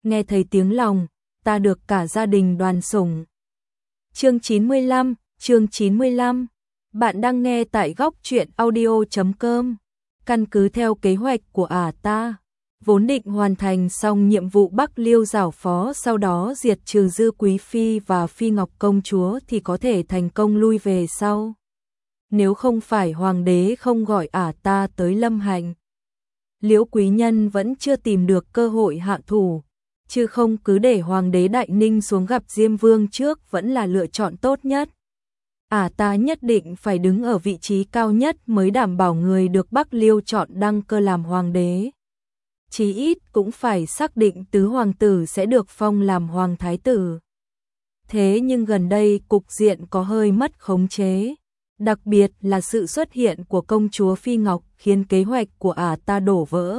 nghe thấy tiếng lòng, ta được cả gia đình đoàn sủng. Chương 95. Bạn đang nghe tại góc truyện audio.com. Căn cứ theo kế hoạch của ta, vốn định hoàn thành xong nhiệm vụ Bắc Liêu giảo phó, sau đó diệt trừ Dư Quý Phi và Phi Ngọc Công Chúa thì có thể thành công lui về sau. Nếu không phải hoàng đế không gọi ta tới Lâm Hành, Liễu Quý Nhân vẫn chưa tìm được cơ hội hạ thủ, chứ không cứ để hoàng đế Đại Ninh xuống gặp Diêm Vương trước vẫn là lựa chọn tốt nhất. Ta nhất định phải đứng ở vị trí cao nhất mới đảm bảo người được Bắc Liêu chọn đăng cơ làm hoàng đế. Chí ít cũng phải xác định tứ hoàng tử sẽ được phong làm hoàng thái tử. Thế nhưng gần đây cục diện có hơi mất khống chế, đặc biệt là sự xuất hiện của công chúa Phi Ngọc khiến kế hoạch của ta đổ vỡ.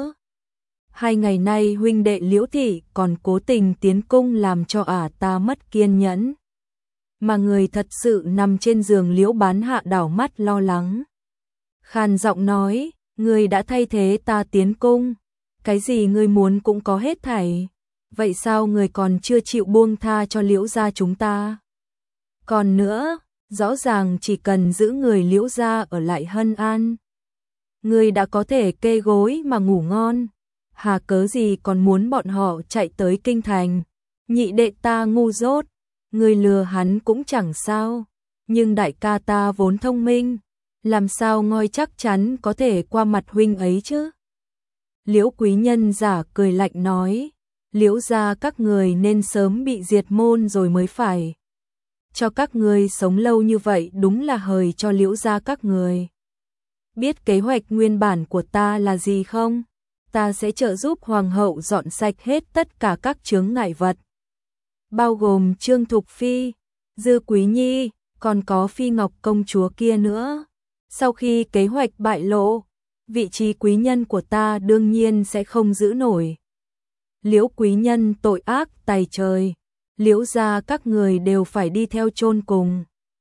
2 ngày nay huynh đệ Liễu thị còn cố tình tiến cung làm cho ta mất kiên nhẫn. Mà người thật sự nằm trên giường Liễu Bán Hạ đảo mắt lo lắng. Khàn giọng nói, ngươi đã thay thế ta tiến cung, cái gì ngươi muốn cũng có hết thảy. Vậy sao ngươi còn chưa chịu buông tha cho Liễu gia chúng ta? Còn nữa, rõ ràng chỉ cần giữ người Liễu gia ở lại hân an, ngươi đã có thể kê gối mà ngủ ngon. Hà cớ gì còn muốn bọn họ chạy tới kinh thành? Nhị đệ ta ngu dốt, ngươi lừa hắn cũng chẳng sao, nhưng đại ca ta vốn thông minh, làm sao ngoi chắc chắn có thể qua mặt huynh ấy chứ? Liễu Quý Nhân giả cười lạnh nói, Liễu gia các người nên sớm bị diệt môn rồi mới phải. Cho các người sống lâu như vậy đúng là hời cho Liễu gia các người. Biết kế hoạch nguyên bản của ta là gì không? Ta sẽ trợ giúp hoàng hậu dọn sạch hết tất cả các chướng ngại vật, bao gồm Trương Thục Phi, Dư Quý Nhi, còn có Phi Ngọc công chúa kia nữa. Sau khi kế hoạch bại lộ, vị trí quý nhân của ta đương nhiên sẽ không giữ nổi. Liễu Quý Nhân tội ác tày trời, Liễu gia các người đều phải đi theo chôn cùng.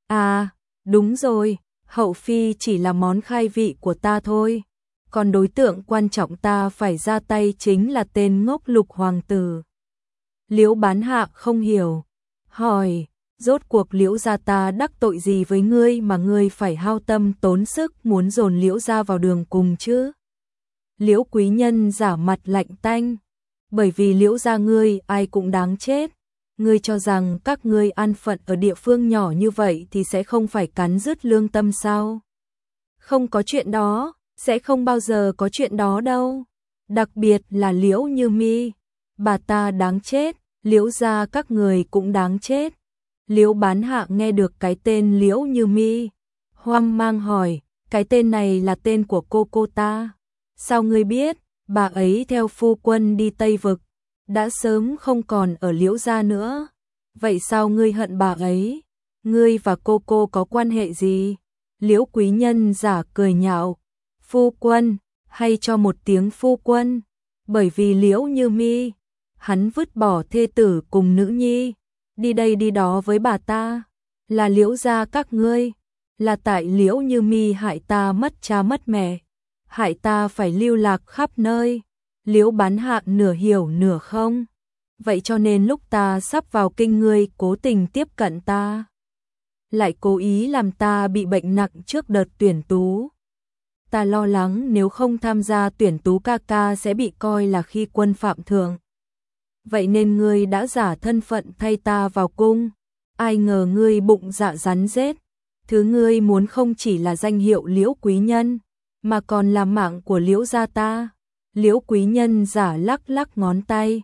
Đúng rồi, hậu phi chỉ là món khai vị của ta thôi, còn đối tượng quan trọng ta phải ra tay chính là tên ngốc Lục hoàng tử. Liễu Bán Hạ không hiểu, hỏi, rốt cuộc Liễu gia ta đắc tội gì với ngươi mà ngươi phải hao tâm tốn sức muốn dồn Liễu gia vào đường cùng chứ? Liễu Quý Nhân giả mặt lạnh tanh, bởi vì Liễu gia ngươi ai cũng đáng chết. Ngươi cho rằng các ngươi an phận ở địa phương nhỏ như vậy thì sẽ không phải cắn rứt lương tâm sao? Không có chuyện đó, sẽ không bao giờ có chuyện đó đâu. Đặc biệt là Liễu Như Mi, bà ta đáng chết, Liễu gia các người cũng đáng chết. Liễu Bán Hạ nghe được cái tên Liễu Như Mi, hoang mang hỏi, cái tên này là tên của cô ta? Sao ngươi biết? Bà ấy theo phu quân đi Tây Vực, đã sớm không còn ở Liễu gia nữa. Vậy sao ngươi hận bà ấy? Ngươi và cô có quan hệ gì? Liễu Quý Nhân giả cười nhạo, phu quân, hay cho một tiếng phu quân, bởi vì Liễu Như Mi, hắn vứt bỏ thê tử cùng nữ nhi, đi đây đi đó với bà ta, là Liễu gia các ngươi, là tại Liễu Như Mi hại ta mất cha mất mẹ, hại ta phải lưu lạc khắp nơi. Liễu Bán Hạ nửa hiểu nửa không. Vậy cho nên lúc ta sắp vào kinh ngươi cố tình tiếp cận ta, lại cố ý làm ta bị bệnh nặng trước đợt tuyển tú. Ta lo lắng nếu không tham gia tuyển tú ca sẽ bị coi là khi quân phạm thượng. Vậy nên ngươi đã giả thân phận thay ta vào cung. Ai ngờ ngươi bụng dạ rắn rết. Thứ ngươi muốn không chỉ là danh hiệu Liễu Quý Nhân, mà còn là mạng của Liễu gia ta. Liễu Quý Nhân giả lắc lắc ngón tay.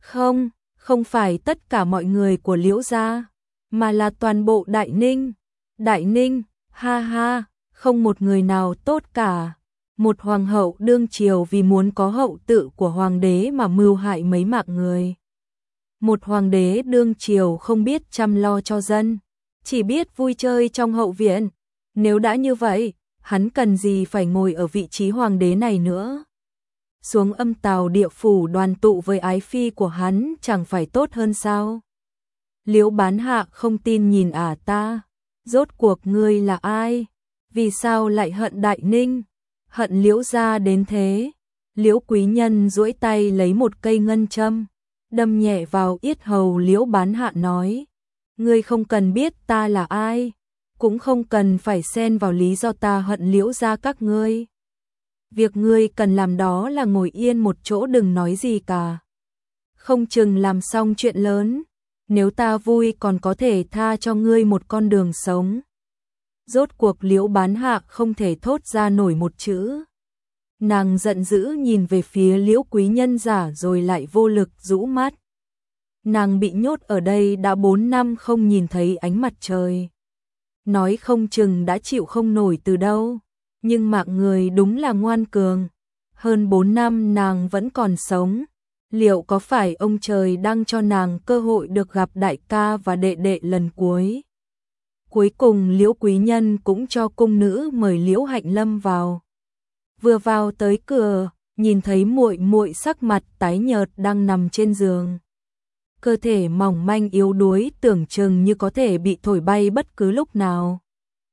Không phải tất cả mọi người của Liễu gia, mà là toàn bộ Đại Ninh. Đại Ninh, ha ha, không một người nào tốt cả. Một hoàng hậu đương triều vì muốn có hậu tự của hoàng đế mà mưu hại mấy mạng người. Một hoàng đế đương triều không biết chăm lo cho dân, chỉ biết vui chơi trong hậu viện. Nếu đã như vậy, hắn cần gì phải ngồi ở vị trí hoàng đế này nữa? Xuống Âm Tào địa phủ đoàn tụ với ái phi của hắn chẳng phải tốt hơn sao? Liễu Bán Hạ không tin nhìn ta, rốt cuộc ngươi là ai? Vì sao lại hận Đại Ninh? Hận Liễu gia đến thế? Liễu Quý Nhân duỗi tay lấy một cây ngân châm, đâm nhẹ vào yết hầu Liễu Bán Hạ nói, ngươi không cần biết ta là ai, cũng không cần phải xen vào lý do ta hận Liễu gia các ngươi. Việc ngươi cần làm đó là ngồi yên một chỗ đừng nói gì cả. Không chừng làm xong chuyện lớn, nếu ta vui còn có thể tha cho ngươi một con đường sống. Rốt cuộc Liễu Bán Hạ không thể thốt ra nổi một chữ. Nàng giận dữ nhìn về phía Liễu Quý Nhân giả rồi lại vô lực rũ mắt. Nàng bị nhốt ở đây đã 4 năm không nhìn thấy ánh mặt trời. Nói không chừng đã chịu không nổi từ đâu. Nhưng mạng người đúng là ngoan cường. Hơn 4 năm nàng vẫn còn sống. Liệu có phải ông trời đang cho nàng cơ hội được gặp đại ca và đệ đệ lần cuối? Cuối cùng Liễu Quý Nhân cũng cho cung nữ mời Liễu Hạnh Lâm vào. Vừa vào tới cửa, nhìn thấy muội muội sắc mặt tái nhợt đang nằm trên giường. Cơ thể mỏng manh yếu đuối tưởng chừng như có thể bị thổi bay bất cứ lúc nào.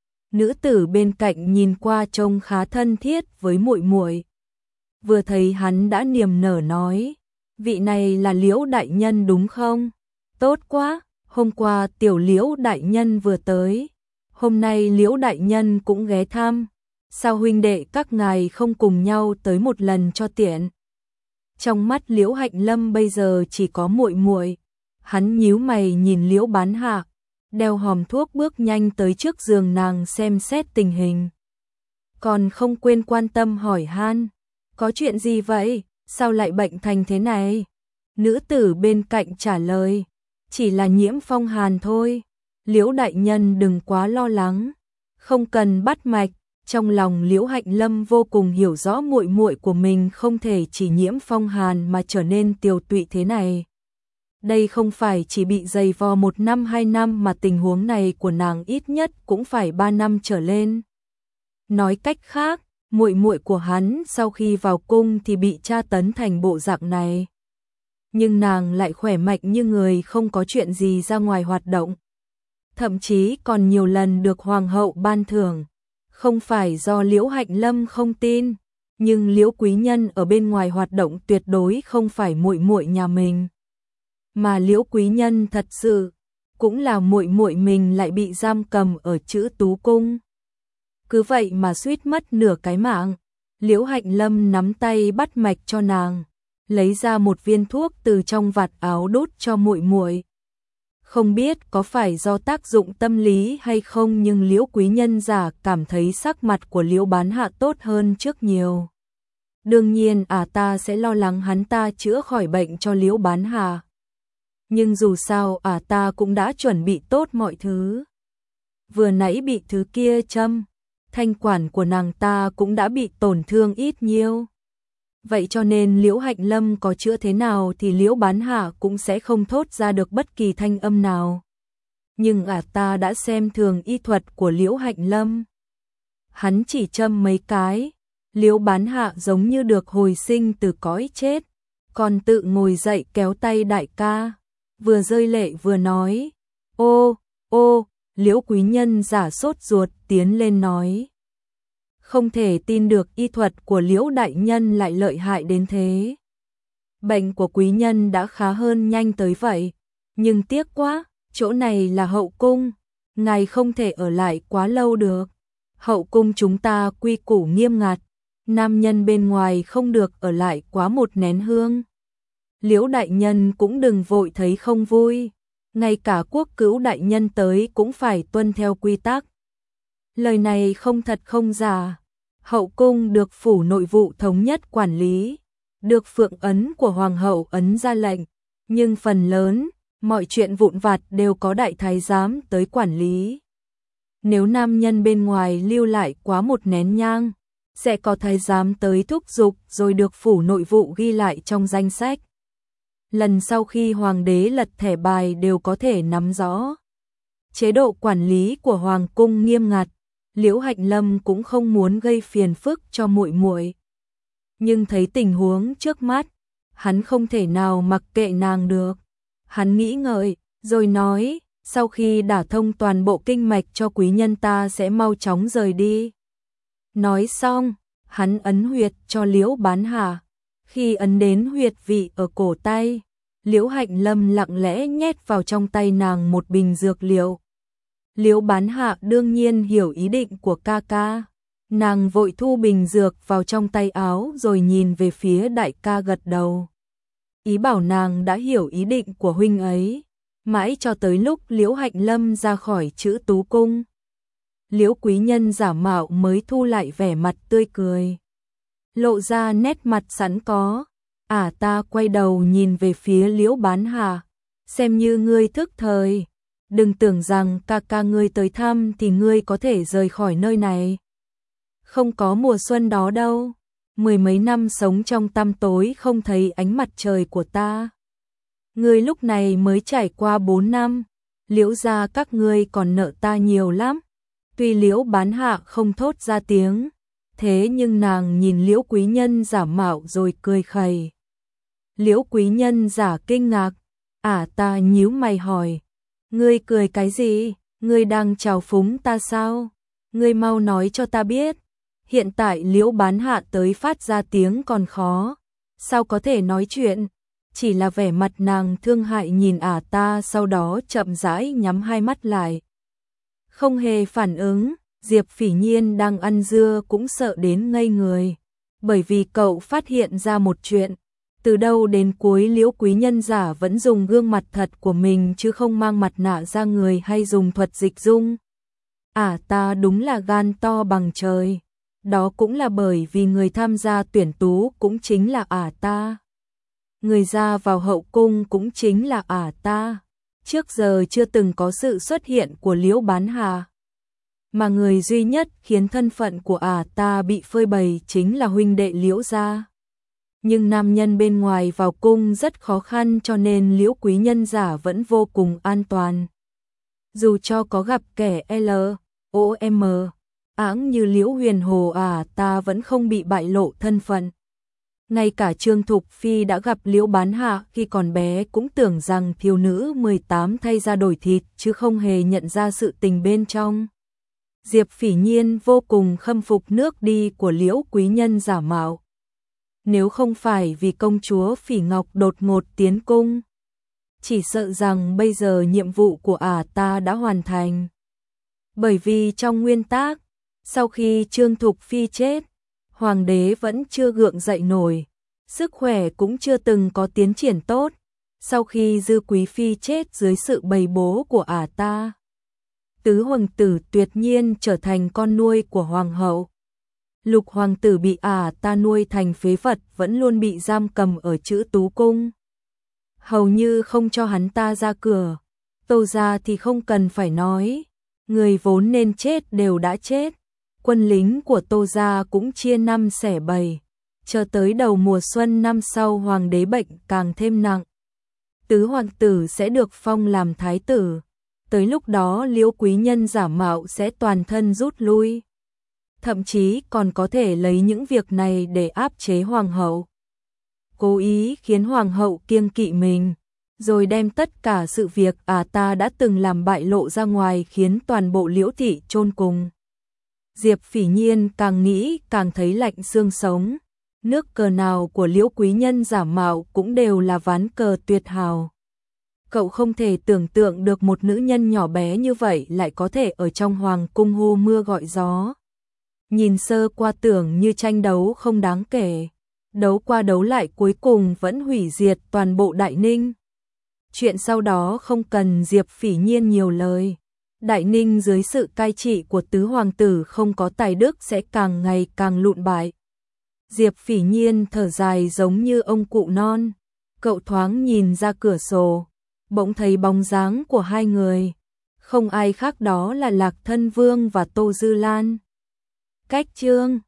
Nữ tử bên cạnh nhìn qua trông khá thân thiết với muội muội. Vừa thấy hắn đã niềm nở nói, vị này là Liễu đại nhân đúng không? Tốt quá, hôm qua tiểu Liễu đại nhân vừa tới, hôm nay Liễu đại nhân cũng ghé thăm. Sao huynh đệ các ngài không cùng nhau tới một lần cho tiện? Trong mắt Liễu Hạnh Lâm bây giờ chỉ có muội muội. Hắn nhíu mày nhìn Liễu Bán Hạ, đeo hòm thuốc bước nhanh tới trước giường nàng xem xét tình hình. Còn không quên quan tâm hỏi han, có chuyện gì vậy? Sao lại bệnh thành thế này? Nữ tử bên cạnh trả lời, chỉ là nhiễm phong hàn thôi. Liễu đại nhân đừng quá lo lắng, không cần bắt mạch. Trong lòng Liễu Hạnh Lâm vô cùng hiểu rõ muội muội của mình không thể chỉ nhiễm phong hàn mà trở nên tiều tụy thế này. Đây không phải chỉ bị dày vò 1 năm 2 năm mà tình huống này của nàng ít nhất cũng phải 3 năm trở lên. Nói cách khác, muội muội của hắn sau khi vào cung thì bị tra tấn thành bộ dạng này. Nhưng nàng lại khỏe mạnh như người không có chuyện gì ra ngoài hoạt động. Thậm chí còn nhiều lần được hoàng hậu ban thưởng. Không phải do Liễu Hạnh Lâm không tin, nhưng Liễu Quý Nhân ở bên ngoài hoạt động tuyệt đối không phải muội muội nhà mình. Mà Liễu Quý Nhân thật sự cũng là muội muội mình lại bị giam cầm ở Trữ Tú cung. Cứ vậy mà suýt mất nửa cái mạng. Liễu Hạnh Lâm nắm tay bắt mạch cho nàng, lấy ra một viên thuốc từ trong vạt áo đút cho muội muội. Không biết có phải do tác dụng tâm lý hay không nhưng Liễu Quý Nhân giả cảm thấy sắc mặt của Liễu Bán Hạ tốt hơn trước nhiều. Đương nhiên ta sẽ lo lắng hắn ta chữa khỏi bệnh cho Liễu Bán Hạ. Nhưng dù sao ta cũng đã chuẩn bị tốt mọi thứ. Vừa nãy bị thứ kia châm, thanh quản của nàng ta cũng đã bị tổn thương ít nhiêu. Vậy cho nên Liễu Hạnh Lâm có chữa thế nào thì Liễu Bán Hạ cũng sẽ không thốt ra được bất kỳ thanh âm nào. Nhưng ta đã xem thường y thuật của Liễu Hạnh Lâm. Hắn chỉ châm mấy cái, Liễu Bán Hạ giống như được hồi sinh từ cõi chết, còn tự ngồi dậy kéo tay đại ca, vừa rơi lệ vừa nói, ô, Liễu Quý Nhân giả sốt ruột tiến lên nói. Không thể tin được y thuật của Liễu đại nhân lại lợi hại đến thế. Bệnh của quý nhân đã khá hơn nhanh tới vậy, nhưng tiếc quá, chỗ này là hậu cung, ngài không thể ở lại quá lâu được. Hậu cung chúng ta quy củ nghiêm ngặt, nam nhân bên ngoài không được ở lại quá 1 nén hương. Liễu đại nhân cũng đừng vội thấy không vui, ngay cả quốc cữu đại nhân tới cũng phải tuân theo quy tắc. Lời này không thật không giả. Hậu cung được phủ nội vụ thống nhất quản lý, được phượng ấn của hoàng hậu ấn ra lệnh, nhưng phần lớn, mọi chuyện vụn vặt đều có đại thái giám tới quản lý. Nếu nam nhân bên ngoài lưu lại quá 1 nén nhang, sẽ có thái giám tới thúc giục rồi được phủ nội vụ ghi lại trong danh sách. Lần sau khi hoàng đế lật thẻ bài đều có thể nắm rõ. Chế độ quản lý của hoàng cung nghiêm ngặt. Liễu Hạnh Lâm cũng không muốn gây phiền phức cho muội muội, nhưng thấy tình huống trước mắt, hắn không thể nào mặc kệ nàng được. Hắn nghĩ ngợi, rồi nói, sau khi đả thông toàn bộ kinh mạch cho quý nhân ta sẽ mau chóng rời đi. Nói xong, hắn ấn huyệt cho Liễu Bán Hạ. Khi ấn đến huyệt vị ở cổ tay, Liễu Hạnh Lâm lặng lẽ nhét vào trong tay nàng một bình dược liệu. Liễu Bán Hạ đương nhiên hiểu ý định của ca ca. Nàng vội thu bình dược vào trong tay áo rồi nhìn về phía đại ca gật đầu. Ý bảo nàng đã hiểu ý định của huynh ấy. Mãi cho tới lúc Liễu Hạnh Lâm ra khỏi Trữ Tú Cung, Liễu Quý Nhân giả mạo mới thu lại vẻ mặt tươi cười, lộ ra nét mặt sẵn có. Ta quay đầu nhìn về phía Liễu Bán Hà, xem như ngươi thức thời, đừng tưởng rằng ca ca ngươi tới thăm thì ngươi có thể rời khỏi nơi này. Không có mùa xuân đó đâu, 10 mấy năm sống trong tăm tối không thấy ánh mặt trời của ta. Ngươi lúc này mới trải qua 4 năm, Liễu gia các ngươi còn nợ ta nhiều lắm. Tuy Liễu Bán Hạ không thốt ra tiếng, thế nhưng nàng nhìn Liễu Quý Nhân giả mạo rồi cười khẩy. Liễu Quý Nhân giả kinh ngạc, ta nhíu mày hỏi, ngươi cười cái gì, ngươi đang trào phúng ta sao? Ngươi mau nói cho ta biết. Hiện tại Liễu Bán Hạ tới phát ra tiếng còn khó, sao có thể nói chuyện? Chỉ là vẻ mặt nàng thương hại nhìn ta, sau đó chậm rãi nhắm hai mắt lại. Không hề phản ứng, Diệp Phỉ Nhiên đang ăn dưa cũng sợ đến ngây người, bởi vì cậu phát hiện ra một chuyện. Từ đầu đến cuối Liễu Quý Nhân giả vẫn dùng gương mặt thật của mình chứ không mang mặt nạ ra người hay dùng thuật dịch dung. Ta đúng là gan to bằng trời. Đó cũng là bởi vì người tham gia tuyển tú cũng chính là ta. Người ra vào hậu cung cũng chính là ta. Trước giờ chưa từng có sự xuất hiện của Liễu Bán Hà. Mà người duy nhất khiến thân phận của ta bị phơi bày chính là huynh đệ Liễu gia. Nhưng nam nhân bên ngoài vào cung rất khó khăn cho nên Liễu Quý Nhân giả vẫn vô cùng an toàn. Dù cho có gặp kẻ LOM áng như Liễu Huyền Hồ ta vẫn không bị bại lộ thân phận. Ngay cả Trương Thục Phi đã gặp Liễu Bán Hạ khi còn bé cũng tưởng rằng thiếu nữ 18 thay ra đổi thịt chứ không hề nhận ra sự tình bên trong. Diệp Phỉ Nhiên vô cùng khâm phục nước đi của Liễu Quý Nhân giả mạo. Nếu không phải vì công chúa Phỉ Ngọc đột ngột tiến cung, chỉ sợ rằng bây giờ nhiệm vụ của ta đã hoàn thành. Bởi vì trong nguyên tắc, sau khi Trương Thục Phi chết, Hoàng đế vẫn chưa gượng dậy nổi, sức khỏe cũng chưa từng có tiến triển tốt. Sau khi Dư Quý Phi chết dưới sự bày bố của ta, tứ hoàng tử tuyệt nhiên trở thành con nuôi của hoàng hậu. Lục hoàng tử bị ta nuôi thành phế vật vẫn luôn bị giam cầm ở Trữ Tú Cung, hầu như không cho hắn ta ra cửa. Tô gia thì không cần phải nói, người vốn nên chết đều đã chết. Quân lính của Tô gia cũng chia năm xẻ bảy, chờ tới đầu mùa xuân năm sau hoàng đế bệnh càng thêm nặng, tứ hoàng tử sẽ được phong làm thái tử. Tới lúc đó Liễu Quý Nhân giả mạo sẽ toàn thân rút lui, thậm chí còn có thể lấy những việc này để áp chế hoàng hậu, cố ý khiến hoàng hậu kiêng kỵ mình, rồi đem tất cả sự việc ta đã từng làm bại lộ ra ngoài, khiến toàn bộ Liễu thị chôn cùng. Diệp Phỉ Nhiên càng nghĩ càng thấy lạnh xương sống. Nước cờ nào của Liễu Quý Nhân giả mạo cũng đều là ván cờ tuyệt hảo. Cậu không thể tưởng tượng được một nữ nhân nhỏ bé như vậy lại có thể ở trong hoàng cung hô mưa gọi gió. Nhìn sơ qua tưởng như tranh đấu không đáng kể, đấu qua đấu lại cuối cùng vẫn hủy diệt toàn bộ Đại Ninh. Chuyện sau đó không cần Diệp Phỉ Nhiên nhiều lời. Đại Ninh dưới sự cai trị của tứ hoàng tử không có tài đức sẽ càng ngày càng lụn bại. Diệp Phỉ Nhiên thở dài giống như ông cụ non. Cậu thoáng nhìn ra cửa sổ, bỗng thấy bóng dáng của hai người. Không ai khác đó là Lạc Thân Vương và Tô Dư Lan. Cách chương